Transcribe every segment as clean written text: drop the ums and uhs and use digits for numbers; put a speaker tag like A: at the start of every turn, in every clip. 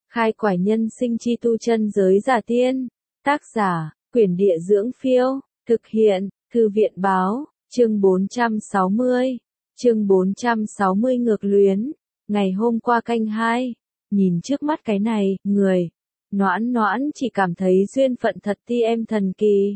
A: Khai quải nhân sinh chi tu chân giới giả tiên. Tác giả, Quyển Địa Dưỡng Phiêu. Thực hiện, Thư viện Báo. Chương 460. Chương 460 ngược luyến. Ngày hôm qua canh 2. Nhìn trước mắt cái này, người. Noãn Noãn chỉ cảm thấy duyên phận thật ti em thần kỳ.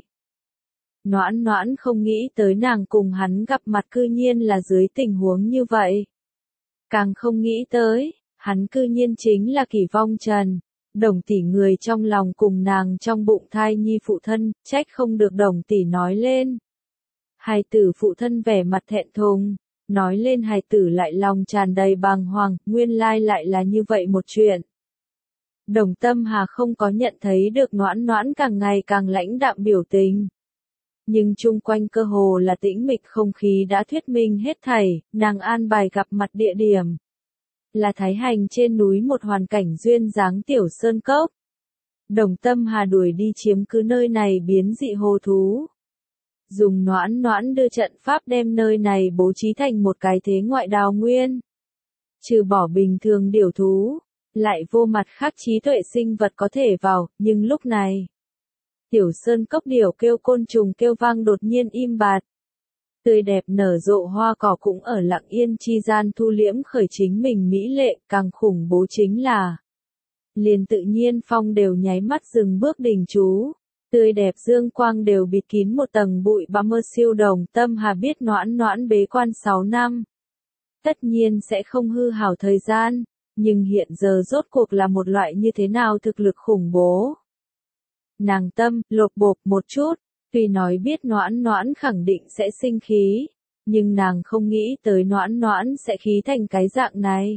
A: Noãn Noãn không nghĩ tới nàng cùng hắn gặp mặt cư nhiên là dưới tình huống như vậy. Càng không nghĩ tới, hắn cư nhiên chính là Kỷ Vong Trần. Đồng tỷ người trong lòng cùng nàng trong bụng thai nhi phụ thân, trách không được đồng tỷ nói lên. Hài tử phụ thân vẻ mặt thẹn thùng, nói lên hài tử lại lòng tràn đầy bàng hoàng, nguyên lai lại là như vậy một chuyện. Đồng Tâm Hà không có nhận thấy được Noãn Noãn càng ngày càng lãnh đạm biểu tình. Nhưng chung quanh cơ hồ là tĩnh mịch, không khí đã thuyết minh hết thảy, nàng an bài gặp mặt địa điểm. Là Thái Hành trên núi, một hoàn cảnh duyên dáng tiểu sơn cốc. Đồng Tâm Hà đuổi đi chiếm cứ nơi này biến dị hồ thú. Dùng Noãn Noãn đưa trận pháp đem nơi này bố trí thành một cái thế ngoại đào nguyên. Trừ bỏ bình thường điểu thú, lại vô mặt khác trí tuệ sinh vật có thể vào, nhưng lúc này, tiểu sơn cốc điểu kêu, côn trùng kêu vang đột nhiên im bặt. Tươi đẹp nở rộ hoa cỏ cũng ở lặng yên chi gian thu liễm khởi chính mình mỹ lệ, càng khủng bố chính là liền tự nhiên phong đều nháy mắt dừng bước đình chú. Tươi đẹp dương quang đều bịt kín một tầng bụi bặm mơ siêu. Đồng Tâm Hà biết Noãn Noãn bế quan 6 năm. Tất nhiên sẽ không hư hảo thời gian, nhưng hiện giờ rốt cuộc là một loại như thế nào thực lực khủng bố. Nàng tâm, lột bột một chút, tuy nói biết Noãn Noãn khẳng định sẽ sinh khí, nhưng nàng không nghĩ tới Noãn Noãn sẽ khí thành cái dạng này.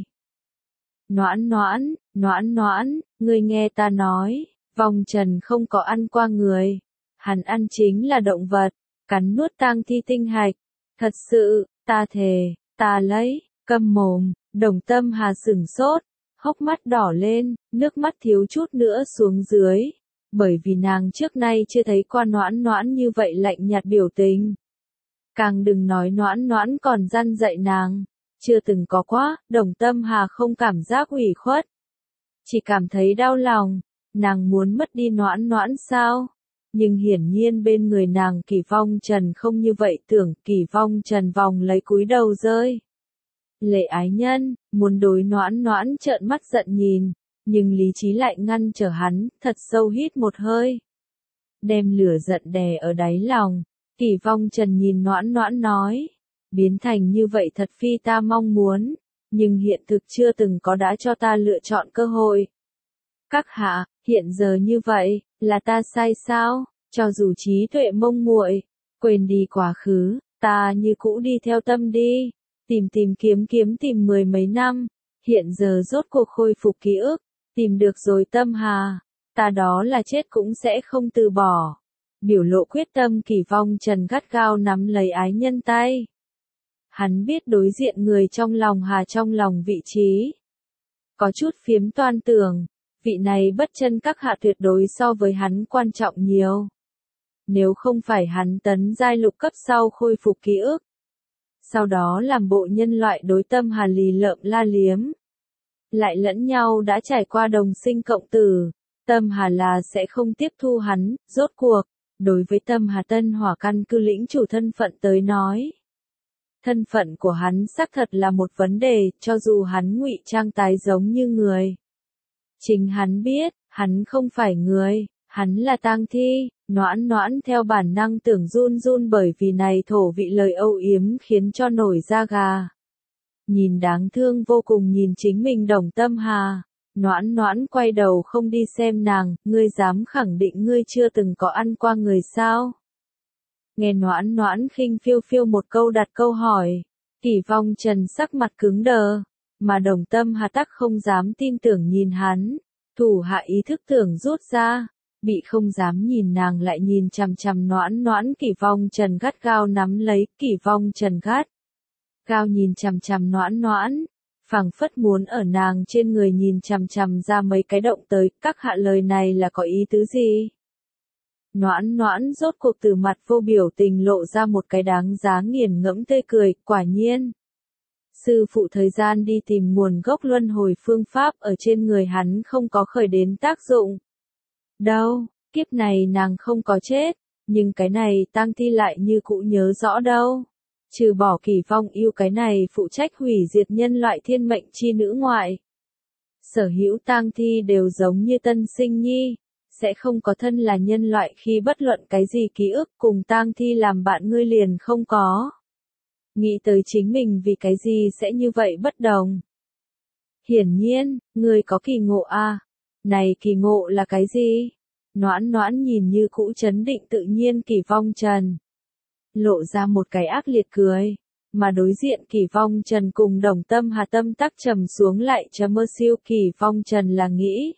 A: Noãn Noãn, Noãn Noãn, ngươi nghe ta nói. Vong Trần không có ăn qua người, hắn ăn chính là động vật, cắn nuốt tang thi tinh hạch. Thật sự, ta thề, ta lấy, câm mồm. Đồng Tâm Hà sửng sốt, hốc mắt đỏ lên, nước mắt thiếu chút nữa xuống dưới, bởi vì nàng trước nay chưa thấy qua Noãn Noãn như vậy lạnh nhạt biểu tình. Càng đừng nói Noãn Noãn còn răn dạy nàng, chưa từng có quá. Đồng Tâm Hà không cảm giác ủy khuất, chỉ cảm thấy đau lòng. Nàng muốn mất đi Noãn Noãn sao? Nhưng hiển nhiên bên người nàng Kỷ Vong Trần không như vậy tưởng. Kỷ Vong Trần vòng lấy cúi đầu rơi lệ ái nhân, muốn đối Noãn Noãn trợn mắt giận nhìn, nhưng lý trí lại ngăn trở hắn, thật sâu hít một hơi, đem lửa giận đè ở đáy lòng. Kỷ Vong Trần nhìn Noãn Noãn nói, biến thành như vậy thật phi ta mong muốn, nhưng hiện thực chưa từng có đã cho ta lựa chọn cơ hội. Các hạ, hiện giờ như vậy, là ta sai sao? Cho dù trí tuệ mông muội, quên đi quá khứ, ta như cũ đi theo tâm đi, tìm kiếm mười mấy năm, hiện giờ rốt cuộc khôi phục ký ức, tìm được rồi Tâm Hà, ta đó là chết cũng sẽ không từ bỏ. Biểu lộ quyết tâm, Kỷ Vong Trần gắt gao nắm lấy ái nhân tay. Hắn biết đối diện người trong lòng Hà trong lòng vị trí. Có chút phiếm toan tưởng, vị này bất chân các hạ tuyệt đối so với hắn quan trọng nhiều. Nếu không phải hắn tấn giai lục cấp sau khôi phục ký ức, sau đó làm bộ nhân loại đối Tâm Hà lì lợm la liếm, lại lẫn nhau đã trải qua đồng sinh cộng tử, Tâm Hà là sẽ không tiếp thu hắn. Rốt cuộc, đối với Tâm Hà tân hỏa căn cứ lĩnh chủ thân phận tới nói, thân phận của hắn xác thật là một vấn đề. Cho dù hắn ngụy trang tái giống như người, chính hắn biết, hắn không phải người, hắn là tang thi. Noãn Noãn theo bản năng tưởng run run, bởi vì này thổ vị lời âu yếm khiến cho nổi da gà. Nhìn đáng thương vô cùng nhìn chính mình Đồng Tâm Hà, Noãn Noãn quay đầu không đi xem nàng, ngươi dám khẳng định ngươi chưa từng có ăn qua người sao? Nghe Noãn Noãn khinh phiêu phiêu một câu đặt câu hỏi, Kỷ Vong Trần sắc mặt cứng đờ, mà Đồng Tâm Hà tắc không dám tin tưởng nhìn hắn, thủ hạ ý thức tưởng rút ra, bị không dám nhìn nàng lại nhìn chằm chằm Noãn Noãn. Kỷ Vong Trần gắt gao nắm lấy, Kỷ Vong Trần gắt gao nhìn chằm chằm Noãn Noãn, phảng phất muốn ở nàng trên người nhìn chằm chằm ra mấy cái động tới. Các hạ lời này là có ý tứ gì? Noãn Noãn rốt cuộc từ mặt vô biểu tình lộ ra một cái đáng giá nghiền ngẫm tươi cười, quả nhiên. Sư phụ thời gian đi tìm nguồn gốc luân hồi phương pháp ở trên người hắn không có khởi đến tác dụng. Đâu, kiếp này nàng không có chết, nhưng cái này tang thi lại như cũ nhớ rõ đâu. Trừ bỏ Kỳ Phong yêu cái này phụ trách hủy diệt nhân loại thiên mệnh chi nữ ngoại. Sở hữu tang thi đều giống như tân sinh nhi, sẽ không có thân là nhân loại khi bất luận cái gì ký ức cùng tang thi làm bạn ngươi liền không có. Nghĩ tới chính mình vì cái gì sẽ như vậy bất đồng. Hiển nhiên, ngươi có kỳ ngộ à? Này kỳ ngộ là cái gì? Noãn noãn nhìn như cũ chấn định tự nhiên Kỳ Vong Trần. Lộ ra một cái ác liệt cười, mà đối diện Kỳ Vong Trần cùng Đồng Tâm Hà tâm tắc trầm xuống lại chấm mơ siêu Kỳ Vong Trần là nghĩ.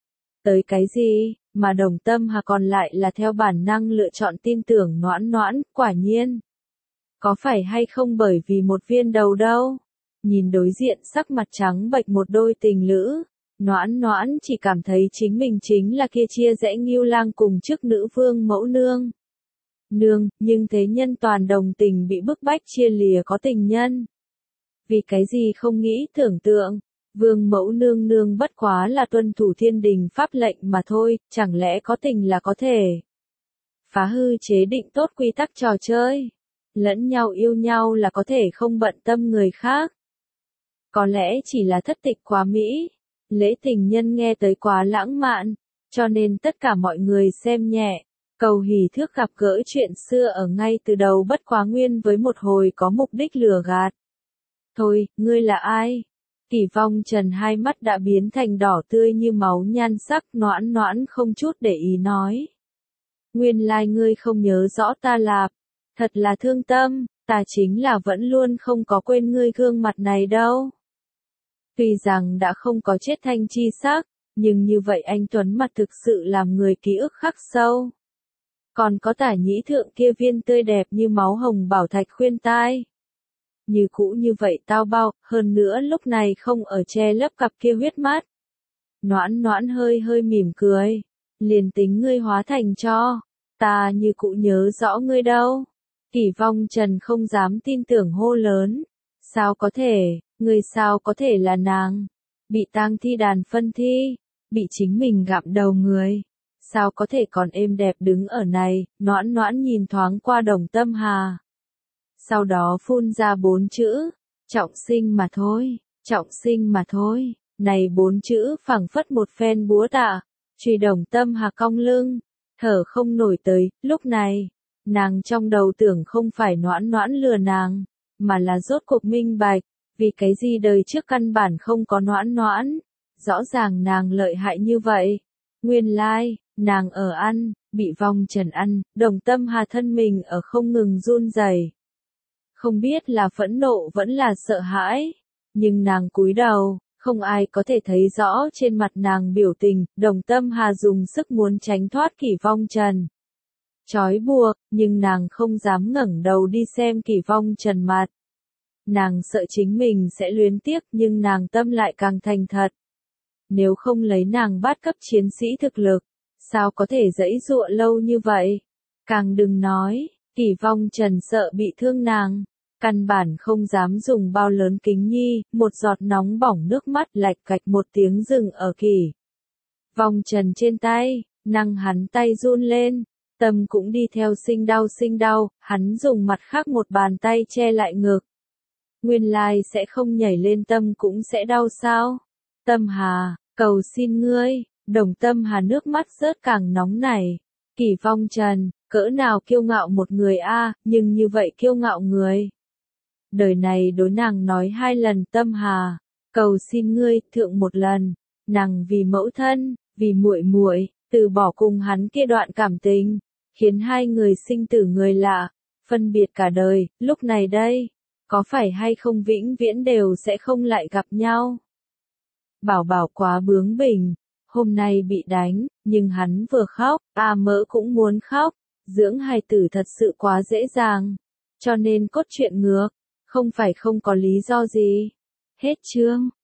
A: Tới cái gì, mà Đồng Tâm Hà còn lại là theo bản năng lựa chọn tin tưởng noãn noãn, quả nhiên. Có phải hay không bởi vì một viên đầu đâu? Nhìn đối diện sắc mặt trắng bệch một đôi tình lữ, noãn noãn chỉ cảm thấy chính mình chính là kia chia rẽ Ngưu Lang cùng chức nữ vương mẫu nương. Nương, nhưng thế nhân toàn đồng tình bị bức bách chia lìa có tình nhân. Vì cái gì không nghĩ tưởng tượng, vương mẫu nương nương bất quá là tuân thủ thiên đình pháp lệnh mà thôi, chẳng lẽ có tình là có thể phá hư chế định tốt quy tắc trò chơi. Lẫn nhau yêu nhau là có thể không bận tâm người khác. Có lẽ chỉ là thất tịch quá mỹ, lễ tình nhân nghe tới quá lãng mạn, cho nên tất cả mọi người xem nhẹ. Cầu hỷ thước gặp gỡ chuyện xưa ở ngay từ đầu bất quá nguyên với một hồi có mục đích lừa gạt. Thôi, ngươi là ai? Kỳ Vong Trần hai mắt đã biến thành đỏ tươi như máu nhan sắc, noãn noãn không chút để ý nói. Nguyên lai ngươi không nhớ rõ ta lạp, thật là thương tâm, ta chính là vẫn luôn không có quên ngươi gương mặt này đâu. Tuy rằng đã không có chết thanh chi sắc, nhưng như vậy anh Tuấn mặt thực sự làm người ký ức khắc sâu. Còn có Tả Nhĩ Thượng kia viên tươi đẹp như máu hồng bảo thạch khuyên tai. Như cũ như vậy tao bao, hơn nữa lúc này không ở che lấp cặp kia huyết mắt. Noãn noãn hơi hơi mỉm cười. Liền tính ngươi hóa thành cho, ta như cũ nhớ rõ ngươi đâu. Kỳ Vong Trần không dám tin tưởng hô lớn. Sao có thể, ngươi sao có thể là nàng? Bị tang thi đàn phân thi, bị chính mình gặm đầu người. Sao có thể còn êm đẹp đứng ở này, noãn noãn nhìn thoáng qua Đồng Tâm Hà. Sau đó phun ra 4 chữ, trọng sinh mà thôi, trọng sinh mà thôi. Này 4 chữ phảng phất một phen búa tạ, truy Đồng Tâm Hà cong lưng, thở không nổi tới, lúc này, nàng trong đầu tưởng không phải noãn noãn lừa nàng, mà là rốt cuộc minh bạch, vì cái gì đời trước căn bản không có noãn noãn, rõ ràng nàng lợi hại như vậy. Nguyên lai, nàng ở ăn, bị Vong Trần ăn, Đồng Tâm Hà thân mình ở không ngừng run rẩy. Không biết là phẫn nộ vẫn là sợ hãi, nhưng nàng cúi đầu, không ai có thể thấy rõ trên mặt nàng biểu tình, Đồng Tâm Hà dùng sức muốn tránh thoát Kỳ Vong Trần. Trói buộc, nhưng nàng không dám ngẩng đầu đi xem Kỳ Vong Trần mặt. Nàng sợ chính mình sẽ luyến tiếc nhưng nàng tâm lại càng thành thật. Nếu không lấy nàng bát cấp chiến sĩ thực lực, sao có thể giãy giụa lâu như vậy? Càng đừng nói, Kỳ Vong Trần sợ bị thương nàng, căn bản không dám dùng bao lớn kính nhi, một giọt nóng bỏng nước mắt lạch cạch một tiếng dừng ở Kỳ Vong Trần trên tay, năng hắn tay run lên, tâm cũng đi theo sinh đau, hắn dùng mặt khác một bàn tay che lại ngực. Nguyên lai sẽ không nhảy lên tâm cũng sẽ đau sao? Tâm Hà, cầu xin ngươi, Đồng Tâm Hà nước mắt rớt càng nóng nảy. Kỳ Vong Trần, cỡ nào kiêu ngạo một người a, nhưng như vậy kiêu ngạo người. Đời này đối nàng nói 2 lần Tâm Hà, cầu xin ngươi thượng một lần, nàng vì mẫu thân, vì muội muội, từ bỏ cùng hắn kia đoạn cảm tình, khiến 2 người sinh tử người lạ, phân biệt cả đời, lúc này đây, có phải hay không vĩnh viễn đều sẽ không lại gặp nhau. Bảo Bảo quá bướng bỉnh, hôm nay bị đánh, nhưng hắn vừa khóc, mỡ cũng muốn khóc, dưỡng hài tử thật sự quá dễ dàng, cho nên cốt truyện ngược, không phải không có lý do gì. Hết chương.